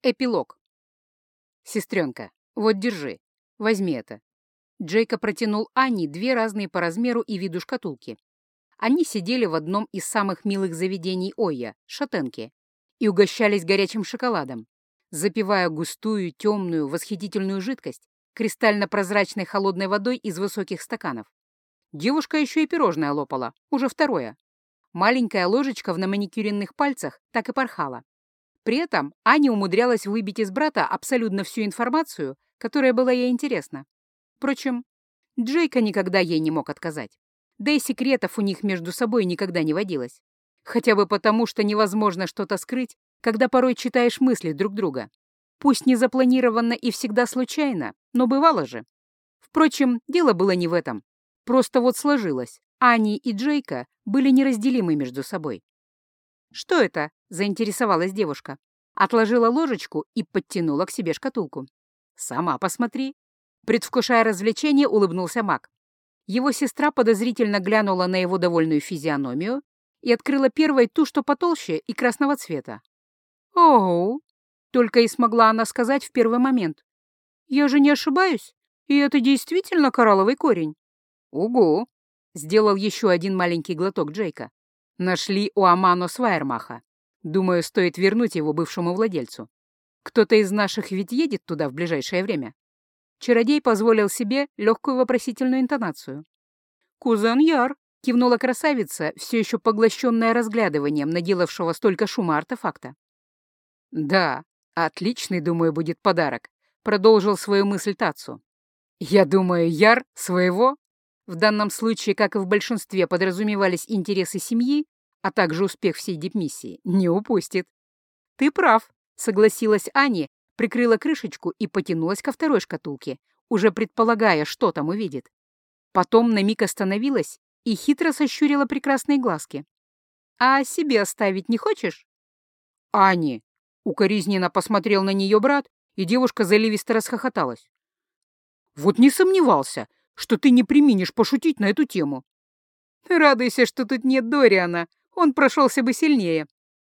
Эпилог. «Сестренка, вот держи. Возьми это». Джейка протянул Анне две разные по размеру и виду шкатулки. Они сидели в одном из самых милых заведений Ойя, Шатенке, и угощались горячим шоколадом, запивая густую, темную, восхитительную жидкость кристально-прозрачной холодной водой из высоких стаканов. Девушка еще и пирожное лопала, уже второе. Маленькая ложечка в наманикюренных пальцах так и порхала. При этом Аня умудрялась выбить из брата абсолютно всю информацию, которая была ей интересна. Впрочем, Джейка никогда ей не мог отказать. Да и секретов у них между собой никогда не водилось. Хотя бы потому, что невозможно что-то скрыть, когда порой читаешь мысли друг друга. Пусть не запланированно и всегда случайно, но бывало же. Впрочем, дело было не в этом. Просто вот сложилось. Ани и Джейка были неразделимы между собой. «Что это?» — заинтересовалась девушка. Отложила ложечку и подтянула к себе шкатулку. «Сама посмотри». Предвкушая развлечение, улыбнулся Мак. Его сестра подозрительно глянула на его довольную физиономию и открыла первой ту, что потолще и красного цвета. «Ого!» — только и смогла она сказать в первый момент. «Я же не ошибаюсь, и это действительно коралловый корень». «Угу!» — сделал еще один маленький глоток Джейка. «Нашли у Амано Свайермаха. Думаю, стоит вернуть его бывшему владельцу. Кто-то из наших ведь едет туда в ближайшее время». Чародей позволил себе легкую вопросительную интонацию. «Кузен Яр», — кивнула красавица, все еще поглощенная разглядыванием наделавшего столько шума артефакта. «Да, отличный, думаю, будет подарок», — продолжил свою мысль Тацу. «Я думаю, Яр своего?» В данном случае, как и в большинстве, подразумевались интересы семьи, а также успех всей дипмиссии, не упустит. «Ты прав», — согласилась Аня, прикрыла крышечку и потянулась ко второй шкатулке, уже предполагая, что там увидит. Потом на миг остановилась и хитро сощурила прекрасные глазки. «А себе оставить не хочешь?» «Ани!» — укоризненно посмотрел на нее брат, и девушка заливисто расхохоталась. «Вот не сомневался, что ты не преминешь пошутить на эту тему». «Радуйся, что тут нет Дориана, он прошелся бы сильнее».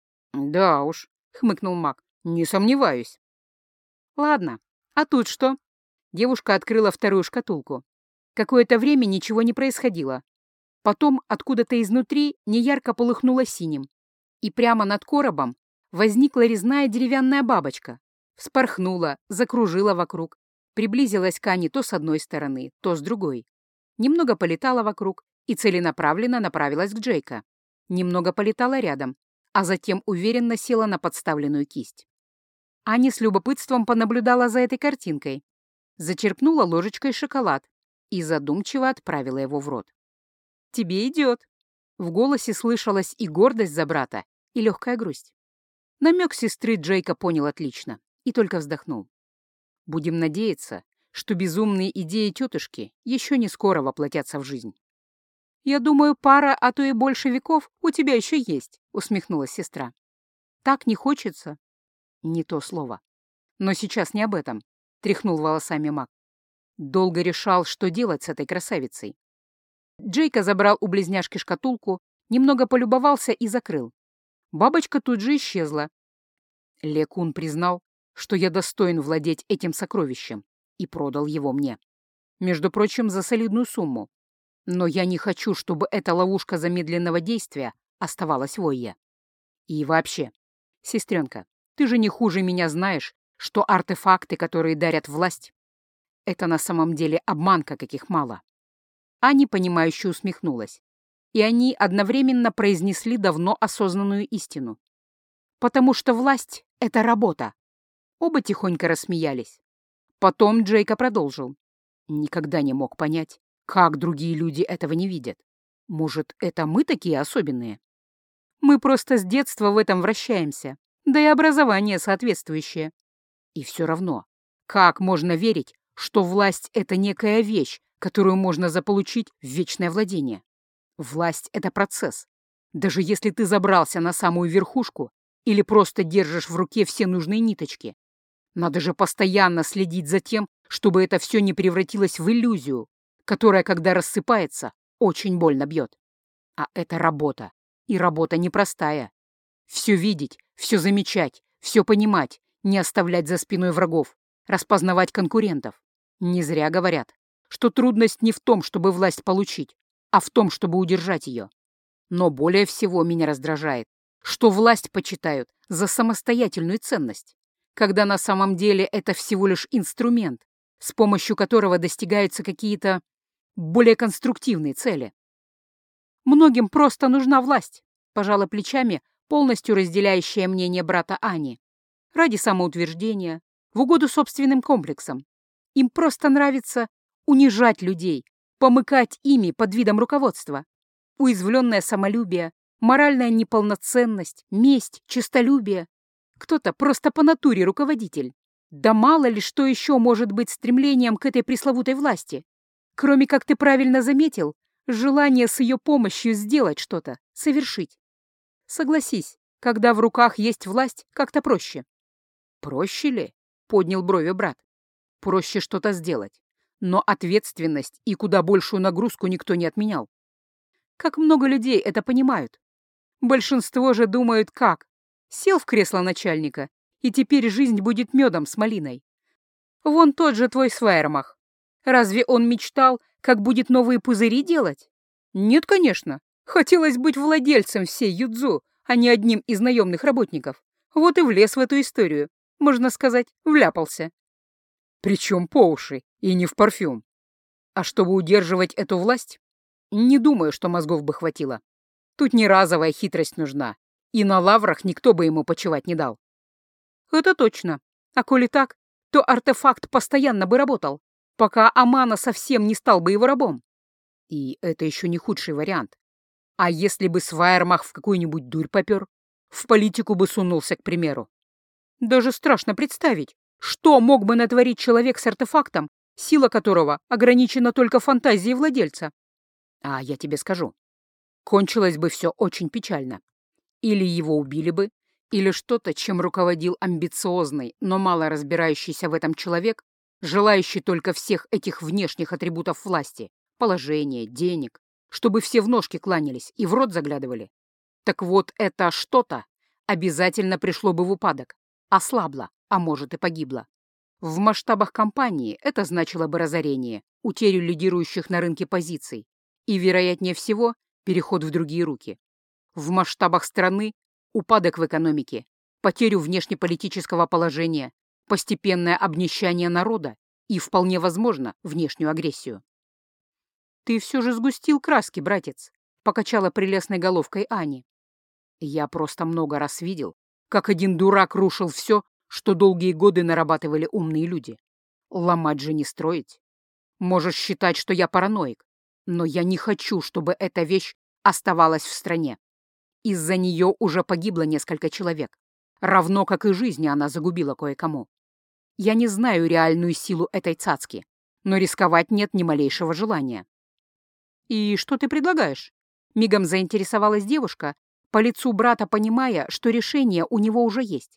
«Да уж», — хмыкнул Мак, — «не сомневаюсь». «Ладно, а тут что?» Девушка открыла вторую шкатулку. Какое-то время ничего не происходило. Потом откуда-то изнутри неярко полыхнуло синим, и прямо над коробом возникла резная деревянная бабочка. Вспорхнула, закружила вокруг, приблизилась к Ане то с одной стороны, то с другой. Немного полетала вокруг и целенаправленно направилась к Джейка. Немного полетала рядом, а затем уверенно села на подставленную кисть. Аня с любопытством понаблюдала за этой картинкой, зачерпнула ложечкой шоколад и задумчиво отправила его в рот. «Тебе идет». В голосе слышалась и гордость за брата, и легкая грусть. Намек сестры Джейка понял отлично и только вздохнул. «Будем надеяться, что безумные идеи тетушки еще не скоро воплотятся в жизнь». «Я думаю, пара, а то и больше веков у тебя еще есть», — усмехнулась сестра. «Так не хочется». «Не то слово. Но сейчас не об этом», — тряхнул волосами Мак. Долго решал, что делать с этой красавицей. Джейка забрал у близняшки шкатулку, немного полюбовался и закрыл. Бабочка тут же исчезла. Лекун признал, что я достоин владеть этим сокровищем, и продал его мне. Между прочим, за солидную сумму. Но я не хочу, чтобы эта ловушка замедленного действия оставалась в Ойе. И вообще, сестренка, ты же не хуже меня знаешь, что артефакты, которые дарят власть, это на самом деле обманка, каких мало. Аня, понимающе усмехнулась, и они одновременно произнесли давно осознанную истину. Потому что власть — это работа. Оба тихонько рассмеялись. Потом Джейка продолжил. Никогда не мог понять, как другие люди этого не видят. Может, это мы такие особенные? Мы просто с детства в этом вращаемся, да и образование соответствующее. И все равно, как можно верить, что власть — это некая вещь, которую можно заполучить в вечное владение? Власть — это процесс. Даже если ты забрался на самую верхушку или просто держишь в руке все нужные ниточки, надо же постоянно следить за тем, чтобы это все не превратилось в иллюзию, которая, когда рассыпается, очень больно бьет. А это работа. И работа непростая. Все видеть, все замечать, все понимать, не оставлять за спиной врагов, распознавать конкурентов. Не зря говорят, что трудность не в том, чтобы власть получить, а в том, чтобы удержать ее. Но более всего меня раздражает, что власть почитают за самостоятельную ценность, когда на самом деле это всего лишь инструмент, с помощью которого достигаются какие-то более конструктивные цели. Многим просто нужна власть, пожала плечами полностью разделяющее мнение брата Ани. Ради самоутверждения, в угоду собственным комплексам. Им просто нравится унижать людей, помыкать ими под видом руководства. Уязвленное самолюбие, моральная неполноценность, месть, честолюбие. Кто-то просто по натуре руководитель. Да мало ли что еще может быть стремлением к этой пресловутой власти. Кроме, как ты правильно заметил, желание с ее помощью сделать что-то, совершить. Согласись, когда в руках есть власть, как-то проще. Проще ли? Поднял брови брат. Проще что-то сделать. Но ответственность и куда большую нагрузку никто не отменял. Как много людей это понимают. Большинство же думают как? Сел в кресло начальника, и теперь жизнь будет медом с малиной. Вон тот же твой Свайермах. Разве он мечтал, как будет новые пузыри делать? Нет, конечно. Хотелось быть владельцем всей Юдзу, а не одним из наемных работников. Вот и влез в эту историю. Можно сказать, вляпался. Причем по уши, и не в парфюм. А чтобы удерживать эту власть, не думаю, что мозгов бы хватило. Тут не разовая хитрость нужна, и на лаврах никто бы ему почивать не дал. Это точно. А коли так, то артефакт постоянно бы работал, пока Амана совсем не стал бы его рабом. И это еще не худший вариант. А если бы Свайермах в какую-нибудь дурь попер, в политику бы сунулся, к примеру? Даже страшно представить, что мог бы натворить человек с артефактом, сила которого ограничена только фантазией владельца. А я тебе скажу, кончилось бы все очень печально. Или его убили бы, или что-то, чем руководил амбициозный, но мало разбирающийся в этом человек, желающий только всех этих внешних атрибутов власти, положения, денег, чтобы все в ножки кланялись и в рот заглядывали. Так вот, это что-то обязательно пришло бы в упадок, ослабло, а может и погибло. В масштабах компании это значило бы разорение, утерю лидирующих на рынке позиций и, вероятнее всего, переход в другие руки. В масштабах страны — упадок в экономике, потерю внешнеполитического положения, постепенное обнищание народа и, вполне возможно, внешнюю агрессию. «Ты все же сгустил краски, братец», — покачала прелестной головкой Ани. «Я просто много раз видел, как один дурак рушил все, что долгие годы нарабатывали умные люди. Ломать же не строить. Можешь считать, что я параноик, но я не хочу, чтобы эта вещь оставалась в стране. Из-за нее уже погибло несколько человек, равно как и жизни она загубила кое-кому. Я не знаю реальную силу этой цацки, но рисковать нет ни малейшего желания». «И что ты предлагаешь?» Мигом заинтересовалась девушка, по лицу брата понимая, что решение у него уже есть.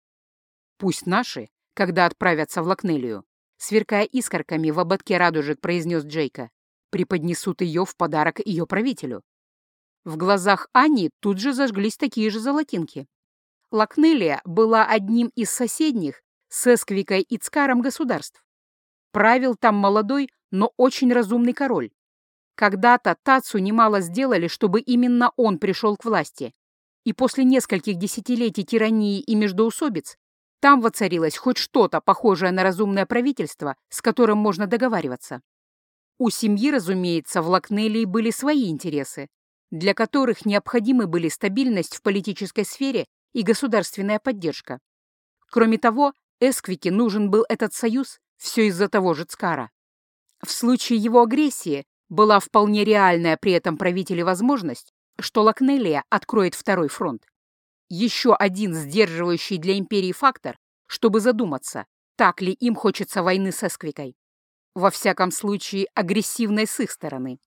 «Пусть наши, когда отправятся в Лакнелию», сверкая искорками в ободке радужек, произнес Джейка, преподнесут ее в подарок ее правителю. В глазах Ани тут же зажглись такие же золотинки. Лакнелия была одним из соседних с Эсквикой и Цкаром государств. Правил там молодой, но очень разумный король. Когда-то Тацу немало сделали, чтобы именно он пришел к власти, и после нескольких десятилетий тирании и междоусобиц там воцарилось хоть что-то похожее на разумное правительство, с которым можно договариваться. У семьи, разумеется, в Лакнелии были свои интересы, для которых необходимы были стабильность в политической сфере и государственная поддержка. Кроме того, Эсквике нужен был этот союз все из-за того же Цкара. В случае его агрессии была вполне реальная при этом правителе возможность, что Лакнелия откроет второй фронт. Еще один сдерживающий для империи фактор, чтобы задуматься, так ли им хочется войны с Эсквикой. Во всяком случае, агрессивной с их стороны.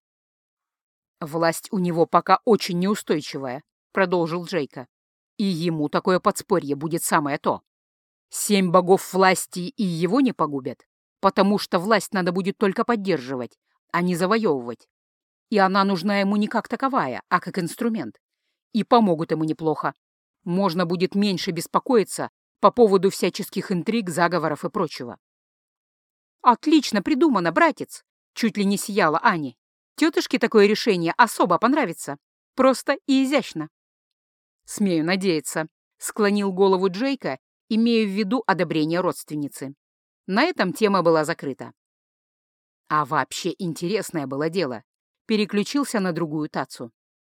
«Власть у него пока очень неустойчивая», — продолжил Джейка. «И ему такое подспорье будет самое то. 7 богов власти и его не погубят, потому что власть надо будет только поддерживать, а не завоевывать. И она нужна ему не как таковая, а как инструмент. И помогут ему неплохо. Можно будет меньше беспокоиться по поводу всяческих интриг, заговоров и прочего. «Отлично придумано, братец!» — чуть ли не сияла Ани. «Тетушке такое решение особо понравится. Просто и изящно». «Смею надеяться», — склонил голову Джейка, имея в виду одобрение родственницы. На этом тема была закрыта. А вообще интересное было дело. Переключился на другую тацу.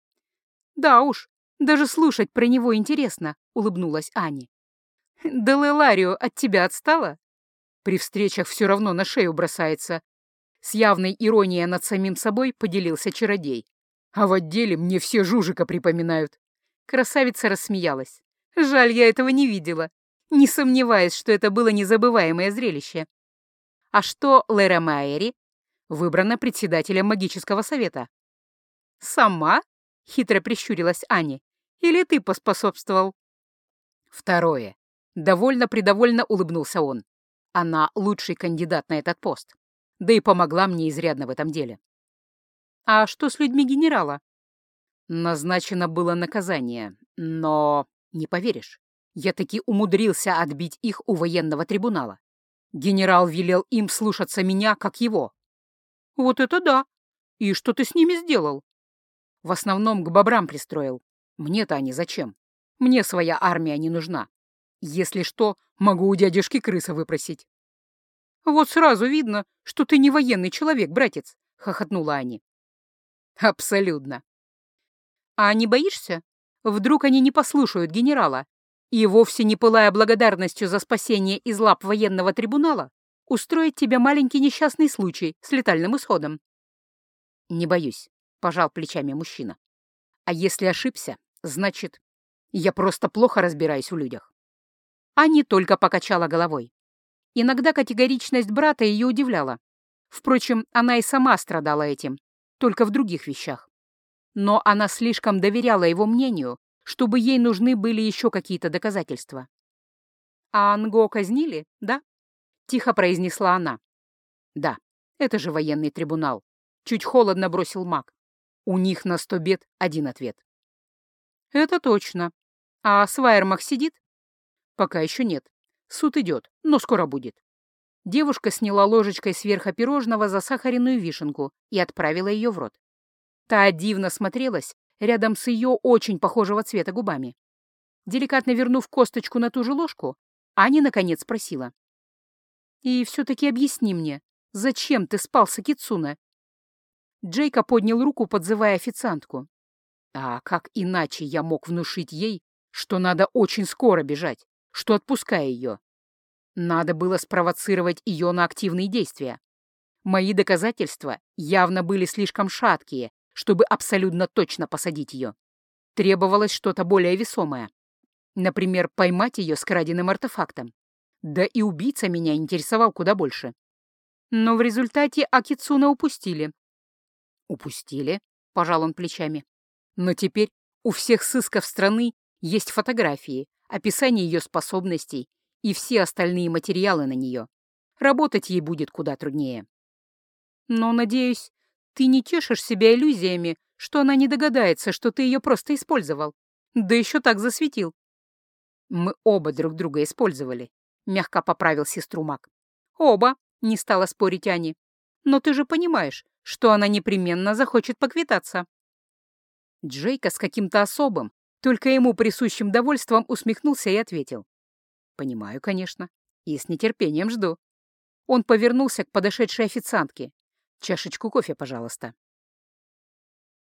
«Да уж, даже слушать про него интересно», — улыбнулась Ани. «Да Леларио от тебя отстала? При встречах все равно на шею бросается». С явной иронией над самим собой поделился чародей. «А в отделе мне все Жужика припоминают». Красавица рассмеялась. «Жаль, я этого не видела. Не сомневаюсь, что это было незабываемое зрелище. А что Лера Майери? Выбрана председателем магического совета». «Сама?» — хитро прищурилась Аня. «Или ты поспособствовал?» «Второе». Довольно-предовольно улыбнулся он. «Она лучший кандидат на этот пост. Да и помогла мне изрядно в этом деле». «А что с людьми генерала?» Назначено было наказание, но, не поверишь, я таки умудрился отбить их у военного трибунала. Генерал велел им слушаться меня, как его. «Вот это да! И что ты с ними сделал?» «В основном к бобрам пристроил. Мне-то они зачем? Мне своя армия не нужна. Если что, могу у дядюшки крыса выпросить». «Вот сразу видно, что ты не военный человек, братец», — хохотнула Ани. «Абсолютно. А не боишься? Вдруг они не послушают генерала и, вовсе не пылая благодарностью за спасение из лап военного трибунала, устроить тебе маленький несчастный случай с летальным исходом?» «Не боюсь», — пожал плечами мужчина. «А если ошибся, значит, я просто плохо разбираюсь в людях». Аня только покачала головой. Иногда категоричность брата ее удивляла. Впрочем, она и сама страдала этим, только в других вещах. Но она слишком доверяла его мнению, чтобы ей нужны были еще какие-то доказательства. «А Анго казнили, да?» — тихо произнесла она. «Да, это же военный трибунал», — чуть холодно бросил маг. «У них на 100 бед один ответ». «Это точно. А Свайермах сидит?» «Пока еще нет. Суд идет, но скоро будет». Девушка сняла ложечкой сверху пирожного засахаренную вишенку и отправила ее в рот. Та дивно смотрелась рядом с ее очень похожего цвета губами. Деликатно вернув косточку на ту же ложку, Аня наконец спросила. «И все-таки объясни мне, зачем ты спал с Акицуне?» Джейка поднял руку, подзывая официантку. «А как иначе я мог внушить ей, что надо очень скоро бежать, что отпускаю ее? Надо было спровоцировать ее на активные действия. Мои доказательства явно были слишком шаткие, чтобы абсолютно точно посадить ее. Требовалось что-то более весомое. Например, поймать ее с краденым артефактом. Да и убийца меня интересовал куда больше. Но в результате Акицуне упустили. «Упустили?» — пожал он плечами. «Но теперь у всех сысков страны есть фотографии, описание ее способностей и все остальные материалы на нее. Работать ей будет куда труднее». «Но, надеюсь, ты не тешишь себя иллюзиями, что она не догадается, что ты ее просто использовал. Да еще так засветил». «Мы оба друг друга использовали», — мягко поправил сестру маг. «Оба», — не стала спорить Ани. «Но ты же понимаешь, что она непременно захочет поквитаться». Джейка с каким-то особым, только ему присущим довольством усмехнулся и ответил. «Понимаю, конечно, и с нетерпением жду». Он повернулся к подошедшей официантке. «Чашечку кофе, пожалуйста».